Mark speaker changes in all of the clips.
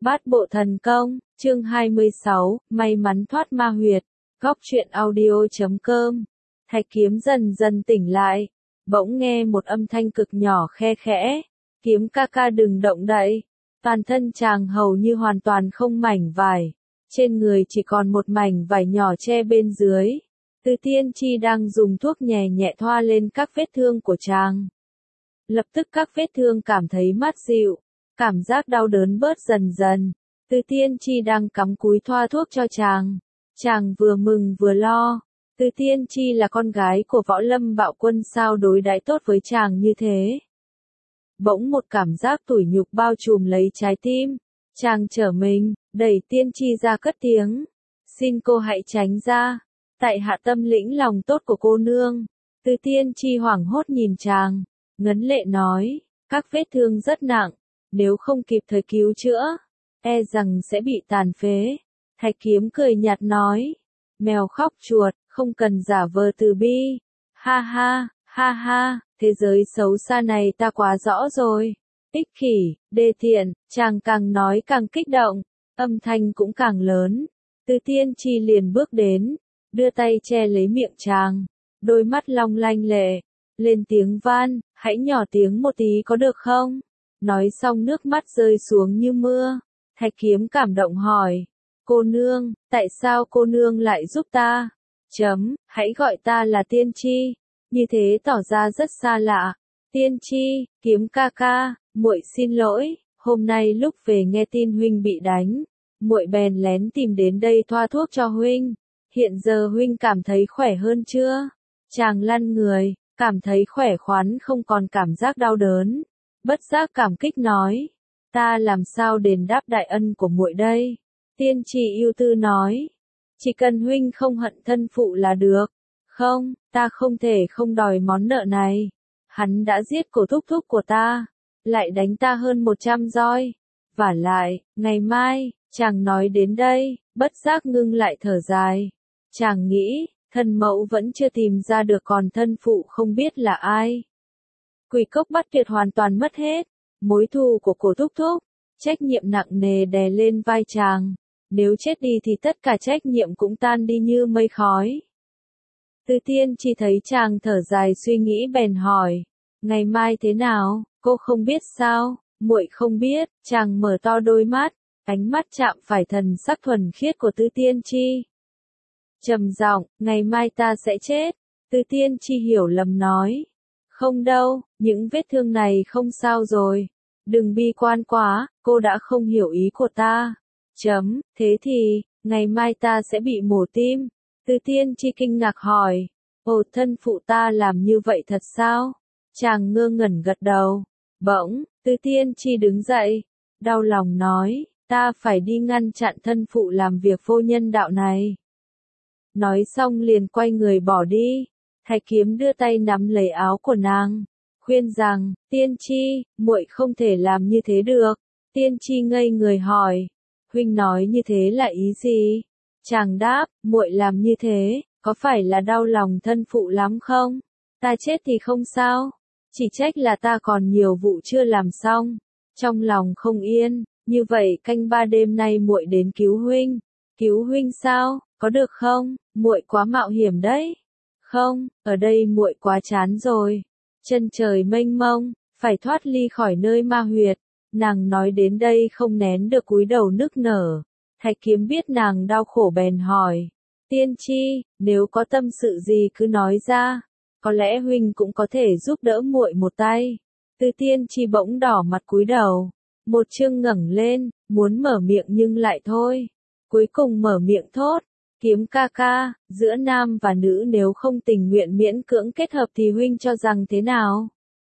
Speaker 1: Bát bộ thần công, chương 26, may mắn thoát ma huyệt, góc truyện audio.com. Thạch Kiếm dần dần tỉnh lại, bỗng nghe một âm thanh cực nhỏ khe khẽ, Kiếm ca ca đừng động đậy. Toàn thân chàng hầu như hoàn toàn không mảnh vải, trên người chỉ còn một mảnh vải nhỏ che bên dưới. Từ Tiên Chi đang dùng thuốc nhẹ nhẹ thoa lên các vết thương của chàng. Lập tức các vết thương cảm thấy mát dịu, cảm giác đau đớn bớt dần dần. Từ Tiên Chi đang cắm cúi thoa thuốc cho chàng. Chàng vừa mừng vừa lo. Từ Tiên Chi là con gái của Võ Lâm Bạo Quân, sao đối đãi tốt với chàng như thế? Bỗng một cảm giác tủi nhục bao trùm lấy trái tim. Chàng trở mình, đẩy Tiên Chi ra cất tiếng. Xin cô hãy tránh ra. Tại hạ tâm lĩnh lòng tốt của cô nương. Từ Tiên Chi hoảng hốt nhìn chàng, ngấn lệ nói, các vết thương rất nặng, nếu không kịp thời cứu chữa, e rằng sẽ bị tàn phế. Thạch Kiếm cười nhạt nói, mèo khóc chuột, không cần giả vờ từ bi. Ha ha, thế giới xấu xa này ta quá rõ rồi. Ích kỷ, đê tiện, chàng càng nói càng kích động, âm thanh cũng càng lớn. Từ Tiên Chi liền bước đến, đưa tay che lấy miệng chàng, đôi mắt long lanh lệ, lên tiếng van, hãy nhỏ tiếng một tí có được không? Nói xong nước mắt rơi xuống như mưa. Thạch Kiếm cảm động hỏi, cô nương, tại sao cô nương lại giúp ta? Hãy gọi ta là Tiên Chi. Như thế tỏ ra rất xa lạ. Tiên Chi, Kiếm ca ca, muội xin lỗi, hôm nay lúc về nghe tin huynh bị đánh, muội bèn lén tìm đến đây thoa thuốc cho huynh. Hiện giờ huynh cảm thấy khỏe hơn chưa? Chàng lăn người, cảm thấy khỏe khoắn không còn cảm giác đau đớn. Bất giác cảm kích nói, ta làm sao đền đáp đại ân của muội đây? Tiên Chi ưu tư nói, chỉ cần huynh không hận thân phụ là được. Không, ta không thể không đòi món nợ này. Hắn đã giết cổ thúc thúc của ta, lại đánh ta hơn 100 roi. Vả lại, ngày mai, chàng nói đến đây, bất giác ngưng lại thở dài. Chàng nghĩ, thân mẫu vẫn chưa tìm ra được, còn thân phụ không biết là ai. Quỷ Cốc Bắt Tuyệt hoàn toàn mất hết, mối thù của cổ thúc thúc, trách nhiệm nặng nề đè lên vai chàng. Nếu chết đi thì tất cả trách nhiệm cũng tan đi như mây khói. Từ Tiên Chi thấy chàng thở dài suy nghĩ bèn hỏi, ngày mai thế nào, cô không biết sao? Muội không biết. Chàng mở to đôi mắt, ánh mắt chạm phải thần sắc thuần khiết của Từ Tiên Chi. Trầm giọng, ngày mai ta sẽ chết. Từ Tiên Chi hiểu lầm nói, không đâu, những vết thương này không sao rồi. Đừng bi quan quá, cô đã không hiểu ý của ta. Thế thì, ngày mai ta sẽ bị mổ tim. Từ Tiên Chi kinh ngạc hỏi, ồ, thân phụ ta làm như vậy thật sao? Chàng ngơ ngẩn gật đầu. Bỗng, Từ Tiên Chi đứng dậy, đau lòng nói, ta phải đi ngăn chặn thân phụ làm việc vô nhân đạo này. Nói xong liền quay người bỏ đi. Thạch Kiếm đưa tay nắm lấy áo của nàng, khuyên rằng, Tiên Chi, muội không thể làm như thế được. Tiên Chi ngây người hỏi, huynh nói như thế là ý gì? Chàng đáp, muội làm như thế, có phải là đau lòng thân phụ lắm không? Ta chết thì không sao, chỉ trách là ta còn nhiều vụ chưa làm xong, trong lòng không yên. Như vậy canh 3 đêm nay muội đến cứu huynh. Cứu huynh sao, có được không? Muội quá mạo hiểm đấy. Không, ở đây muội quá chán rồi. Chân trời mênh mông, phải thoát ly khỏi nơi ma huyệt. Nàng nói đến đây không nén được cúi đầu nức nở. Thạch Kiếm biết nàng đau khổ bèn hỏi, Tiên Chi, nếu có tâm sự gì cứ nói ra, có lẽ huynh cũng có thể giúp đỡ muội một tay. Từ Tiên Chi bỗng đỏ mặt cúi đầu, một chương ngẩng lên, muốn mở miệng nhưng lại thôi. Cuối cùng mở miệng thốt, Kiếm ca ca, giữa nam và nữ nếu không tình nguyện miễn cưỡng kết hợp thì huynh cho rằng thế nào?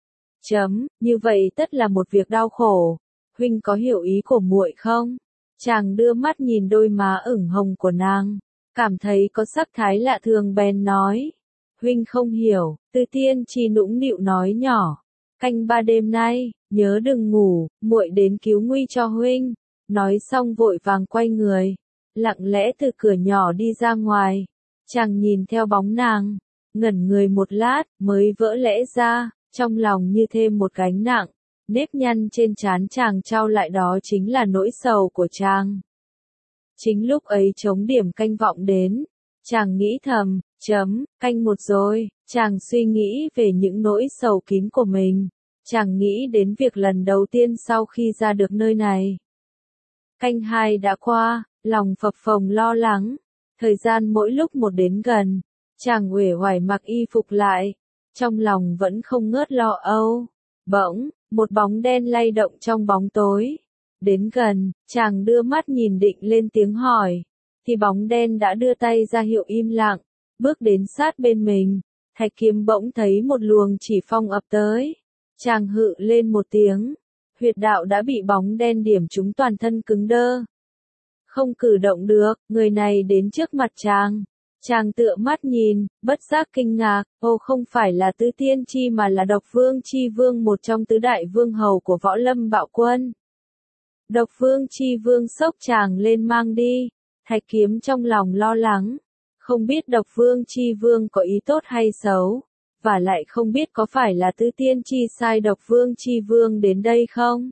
Speaker 1: Như vậy tất là một việc đau khổ. Huynh có hiểu ý của muội không? Chàng đưa mắt nhìn đôi má ửng hồng của nàng, cảm thấy có sắc thái lạ thường bèn nói, huynh không hiểu. Từ Tiên Chi nũng nịu nói nhỏ, canh 3 đêm nay, nhớ đừng ngủ, muội đến cứu nguy cho huynh. Nói xong vội vàng quay người, lặng lẽ từ cửa nhỏ đi ra ngoài. Chàng nhìn theo bóng nàng, ngẩn người một lát, mới vỡ lẽ ra, trong lòng như thêm một gánh nặng. Nếp nhăn trên trán chàng trao lại đó chính là nỗi sầu của chàng. Chính lúc ấy trống điểm canh vọng đến, chàng nghĩ thầm, canh một rồi, chàng suy nghĩ về những nỗi sầu kín của mình, chàng nghĩ đến việc lần đầu tiên sau khi ra được nơi này. Canh 2 đã qua, lòng phập phồng lo lắng, thời gian mỗi lúc một đến gần, chàng uể oải mặc y phục lại, trong lòng vẫn không ngớt lo âu. Bỗng, một bóng đen lay động trong bóng tối. Đến gần, chàng đưa mắt nhìn định lên tiếng hỏi, thì bóng đen đã đưa tay ra hiệu im lặng, bước đến sát bên mình. Thạch Kiếm bỗng thấy một luồng chỉ phong ập tới. Chàng hự lên một tiếng, huyệt đạo đã bị bóng đen điểm trúng, toàn thân cứng đơ. Không cử động được, người này đến trước mặt chàng. Chàng tựa mắt nhìn, bất giác kinh ngạc, không phải là Tứ Tiên Chi mà là Độc Vương Chi Vương, một trong tứ đại vương hầu của Võ Lâm Bạo Quân. Độc Vương Chi Vương xốc chàng lên mang đi. Thạch Kiếm trong lòng lo lắng, không biết Độc Vương Chi Vương có ý tốt hay xấu, và lại không biết có phải là Tứ Tiên Chi sai Độc Vương Chi Vương đến đây không?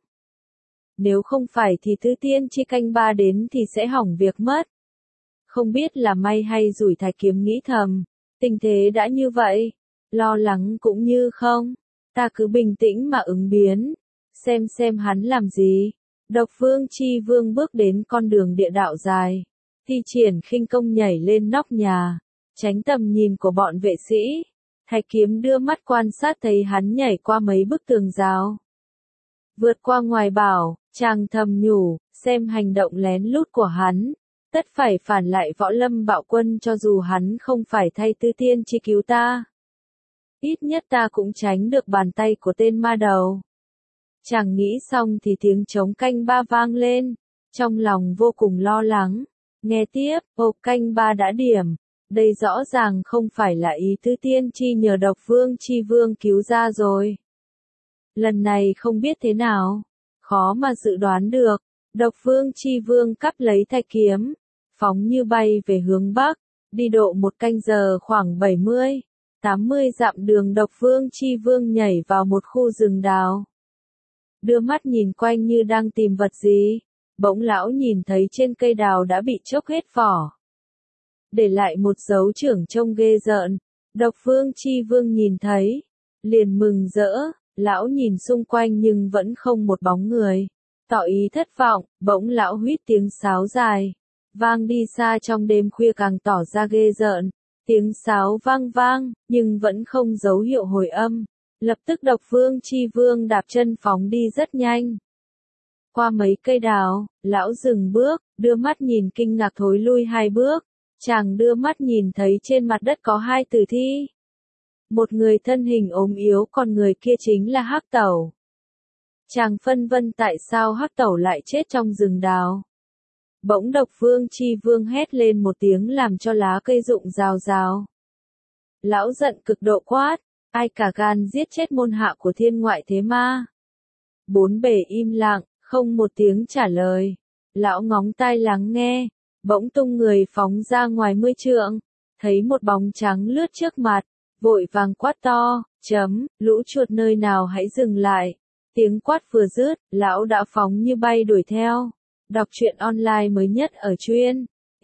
Speaker 1: Nếu không phải thì Tứ Tiên Chi canh 3 đến thì sẽ hỏng việc mất. Không biết là may hay rủi, Thạch Kiếm nghĩ thầm, tình thế đã như vậy, lo lắng cũng như không, ta cứ bình tĩnh mà ứng biến, xem hắn làm gì. Độc Vương Chi Vương bước đến con đường địa đạo dài, thi triển khinh công nhảy lên nóc nhà, tránh tầm nhìn của bọn vệ sĩ. Thạch Kiếm đưa mắt quan sát thấy hắn nhảy qua mấy bức tường rào, vượt qua ngoài bảo, chàng thầm nhủ, xem hành động lén lút của hắn, tất phải phản lại Võ Lâm Bạo Quân, cho dù hắn không phải thay Tứ Tiên Chi cứu ta. Ít nhất ta cũng tránh được bàn tay của tên ma đầu. Chàng nghĩ xong thì tiếng trống canh 3 vang lên, trong lòng vô cùng lo lắng. Nghe tiếp, canh 3 đã điểm, đây rõ ràng không phải là ý Tứ Tiên Chi nhờ Độc Vương Chi Vương cứu ra rồi. Lần này không biết thế nào, khó mà dự đoán được. Độc Vương Chi Vương cắp lấy Thạch Kiếm, phóng như bay về hướng Bắc, đi độ một canh giờ khoảng 70-80 dặm đường. Độc Vương Chi Vương nhảy vào một khu rừng đào. Đưa mắt nhìn quanh như đang tìm vật gì, bỗng lão nhìn thấy trên cây đào đã bị chốc hết vỏ, để lại một dấu chưởng trông ghê rợn. Độc Vương Chi Vương nhìn thấy, liền mừng rỡ, lão nhìn xung quanh nhưng vẫn không một bóng người. Tỏ ý thất vọng, bỗng lão huýt tiếng sáo dài, vang đi xa trong đêm khuya càng tỏ ra ghê rợn. Tiếng sáo vang vang, nhưng vẫn không dấu hiệu hồi âm. Lập tức Độc Vương Chi Vương đạp chân phóng đi rất nhanh. Qua mấy cây đào, lão dừng bước, đưa mắt nhìn kinh ngạc thối lui 2 bước. Chàng đưa mắt nhìn thấy trên mặt đất có 2 tử thi. Một người thân hình ốm yếu, còn người kia chính là Hắc Tẩu. Chàng phân vân tại sao Hắc Tẩu lại chết trong rừng đào. Bỗng Độc Vương Chi Vương hét lên một tiếng làm cho lá cây rụng rào rào. Lão giận cực độ quát, ai cả gan giết chết môn hạ của Thiên Ngoại Thế Ma. Bốn bề im lặng, không một tiếng trả lời. Lão ngóng tai lắng nghe, bỗng tung người phóng ra ngoài 10 trượng, thấy một bóng trắng lướt trước mặt, vội vàng quát to, lũ chuột nơi nào hãy dừng lại. Tiếng quát vừa dứt, lão đã phóng như bay đuổi theo. Đọc truyện online mới nhất ở truyện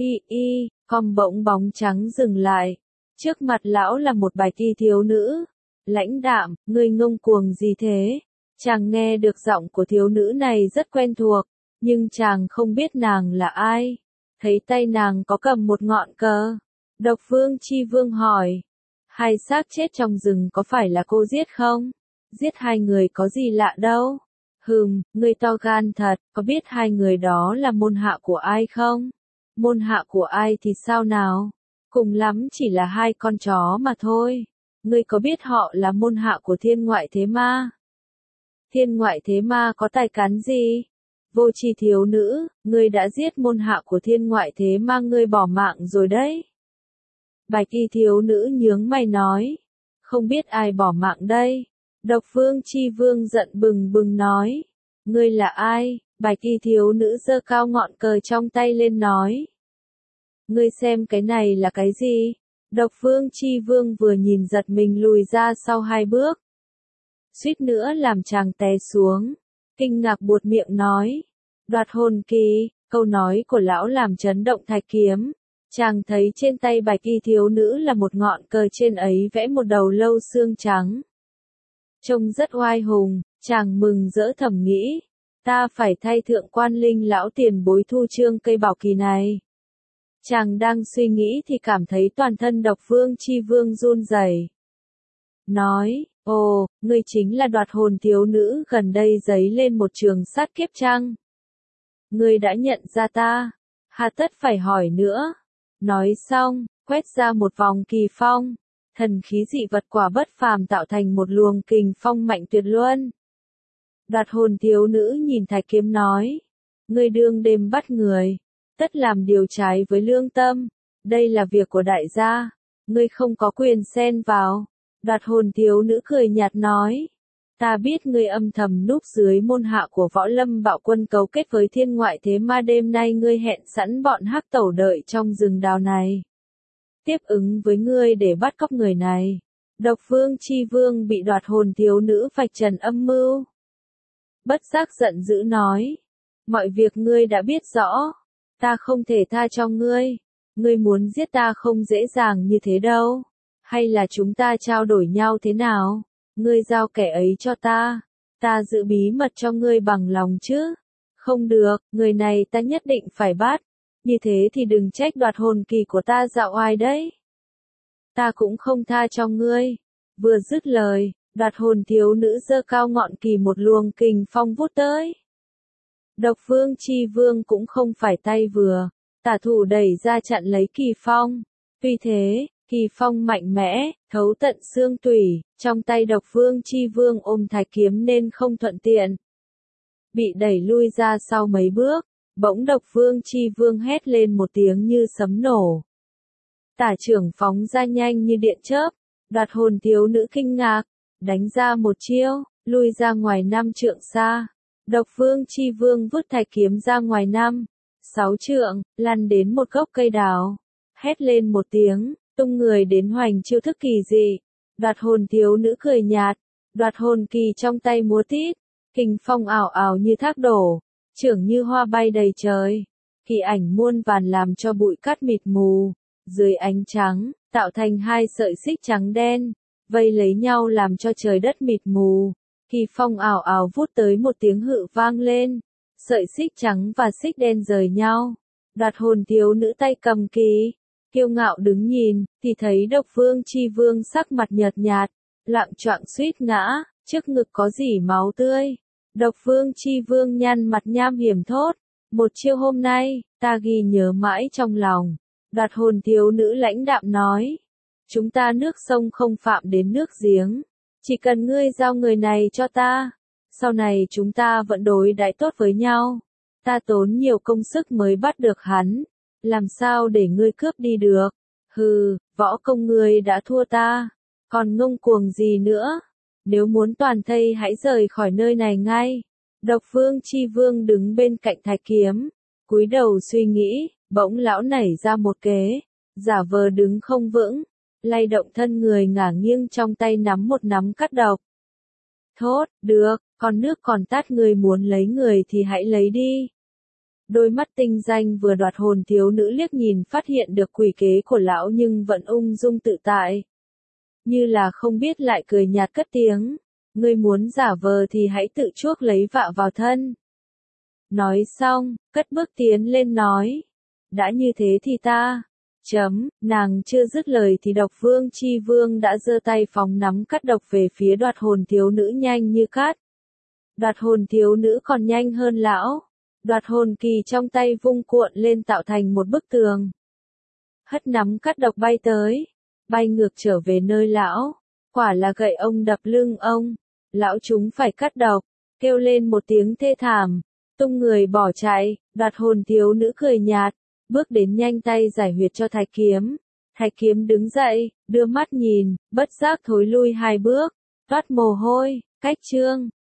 Speaker 1: com. Bỗng bóng trắng dừng lại. Trước mặt lão là một bạch y thiếu nữ. Lãnh đạm, ngươi ngông cuồng gì thế? Chàng nghe được giọng của thiếu nữ này rất quen thuộc, nhưng chàng không biết nàng là ai. Thấy tay nàng có cầm một ngọn cờ. Độc Vương Chi Vương hỏi, 2 xác chết trong rừng có phải là cô giết không? Giết 2 người có gì lạ đâu. Ngươi to gan thật, có biết 2 người đó là môn hạ của ai không? Môn hạ của ai thì sao nào? Cùng lắm chỉ là 2 con chó mà thôi. Ngươi có biết họ là môn hạ của Thiên Ngoại Thế Ma? Thiên Ngoại Thế Ma có tài cán gì? Vô tri thiếu nữ, ngươi đã giết môn hạ của Thiên Ngoại Thế Ma, ngươi bỏ mạng rồi đấy. Bạch y thiếu nữ nhướng mày nói, không biết ai bỏ mạng đây. Độc Vương Chi Vương giận bừng bừng nói, ngươi là ai? Bạch y thiếu nữ giơ cao ngọn cờ trong tay lên nói, ngươi xem cái này là cái gì? Độc Vương Chi Vương vừa nhìn giật mình lùi ra sau 2 bước. suýt nữa làm chàng té xuống. Kinh ngạc buột miệng nói. Đoạt hồn kỳ, câu nói của lão làm chấn động Thạch Kiếm. Chàng thấy trên tay bạch y thiếu nữ là một ngọn cờ, trên ấy vẽ một đầu lâu xương trắng. Trông rất oai hùng, chàng mừng rỡ thầm nghĩ. Ta phải thay Thượng Quan Linh lão tiền bối thu trương cây bảo kỳ này. Chàng đang suy nghĩ thì cảm thấy toàn thân Độc Vương Chi Vương run rẩy. Nói, ồ, ngươi chính là đoạt hồn thiếu nữ gần đây giấy lên một trường sát kiếp chăng? Ngươi đã nhận ra ta, hà tất phải hỏi nữa. Nói xong, quét ra một vòng kỳ phong, thần khí dị vật quả bất phàm tạo thành một luồng kình phong mạnh tuyệt luân. Đoạt hồn thiếu nữ nhìn Thạch Kiếm nói, ngươi đương đêm bắt người, tất làm điều trái với lương tâm, đây là việc của đại gia, ngươi không có quyền xen vào. Đoạt hồn thiếu nữ cười nhạt nói, ta biết ngươi âm thầm núp dưới môn hạ của Võ Lâm Bạo Quân cấu kết với thiên ngoại, thế mà đêm nay ngươi hẹn sẵn bọn hắc tẩu đợi trong rừng đào này. Tiếp ứng với ngươi để bắt cóc người này. Độc Vương Chi Vương bị đoạt hồn thiếu nữ vạch trần âm mưu. Bất giác giận dữ nói, mọi việc ngươi đã biết rõ, ta không thể tha cho ngươi. Ngươi muốn giết ta không dễ dàng như thế đâu. Hay là chúng ta trao đổi nhau thế nào? Ngươi giao kẻ ấy cho ta giữ bí mật cho ngươi bằng lòng chứ? Không được, người này ta nhất định phải bắt. Như thế thì đừng trách đoạt hồn kỳ của ta dạo oai đấy. Ta cũng không tha cho ngươi. Vừa dứt lời, đoạt hồn thiếu nữ giơ cao ngọn kỳ, một luồng kình phong vút tới. Độc Vương Chi Vương cũng không phải tay vừa, tả thủ đẩy ra chặn lấy kỳ phong. Vì thế, kỳ phong mạnh mẽ, thấu tận xương tủy, trong tay Độc Vương Chi Vương ôm Thạch Kiếm nên không thuận tiện. Bị đẩy lui ra sau mấy bước, bỗng Độc Vương Chi Vương hét lên một tiếng như sấm nổ. Tả trưởng phóng ra nhanh như điện chớp, đoạt hồn thiếu nữ kinh ngạc, đánh ra một chiêu, lui ra ngoài 5 trượng xa. Độc Vương Chi Vương vứt Thạch Kiếm ra ngoài 5-6 trượng, lăn đến một gốc cây đào, hét lên một tiếng, tung người đến hoành chiêu thức kỳ dị. Đoạt hồn thiếu nữ cười nhạt, đoạt hồn kỳ trong tay múa tít, kình phong ảo ảo như thác đổ, trưởng như hoa bay đầy trời, kỳ ảnh muôn vàn làm cho bụi cát mịt mù, dưới ánh trắng, tạo thành 2 sợi xích trắng đen, vây lấy nhau làm cho trời đất mịt mù. Kỳ phong ảo ảo vút tới, một tiếng hự vang lên, sợi xích trắng và xích đen rời nhau. Đoạt hồn thiếu nữ tay cầm kỳ, kiêu ngạo đứng nhìn, thì thấy Độc Vương Chi Vương sắc mặt nhợt nhạt, loạng choạng suýt ngã, trước ngực có rỉ máu tươi. Độc Vương Chi Vương nhăn mặt nham hiểm thốt, một chiêu hôm nay, ta ghi nhớ mãi trong lòng. Đoạt hồn thiếu nữ lãnh đạm nói, chúng ta nước sông không phạm đến nước giếng, chỉ cần ngươi giao người này cho ta, sau này chúng ta vẫn đối đãi tốt với nhau. Ta tốn nhiều công sức mới bắt được hắn, làm sao để ngươi cướp đi được? Hừ, võ công ngươi đã thua ta, còn ngông cuồng gì nữa? Nếu muốn toàn thây hãy rời khỏi nơi này ngay. Độc Vương Chi Vương đứng bên cạnh Thạch Kiếm, cúi đầu suy nghĩ, bỗng lão nảy ra một kế, giả vờ đứng không vững, lay động thân người ngả nghiêng, trong tay nắm một nắm cắt độc. Thốt, được, còn nước còn tát, người muốn lấy người thì hãy lấy đi. Đôi mắt tinh danh vừa đoạt hồn thiếu nữ liếc nhìn phát hiện được quỷ kế của lão nhưng vẫn ung dung tự tại. Như là không biết, lại cười nhạt cất tiếng, ngươi muốn giả vờ thì hãy tự chuốc lấy vạ vào thân. Nói xong, cất bước tiến lên nói, đã như thế thì ta, nàng chưa dứt lời thì Độc Vương Chi Vương đã giơ tay phóng nắm cắt độc về phía đoạt hồn thiếu nữ nhanh như cát. Đoạt hồn thiếu nữ còn nhanh hơn lão, đoạt hồn kỳ trong tay vung cuộn lên tạo thành một bức tường. Hất nắm cắt độc bay tới, bay ngược trở về nơi lão, quả là gậy ông đập lưng ông, lão chúng phải cắt độc, kêu lên một tiếng thê thảm, tung người bỏ chạy. Đoạt hồn thiếu nữ cười nhạt, bước đến nhanh tay giải huyệt cho Thạch Kiếm. Thạch Kiếm đứng dậy, đưa mắt nhìn, bất giác thối lui 2 bước, toát mồ hôi, cách chương.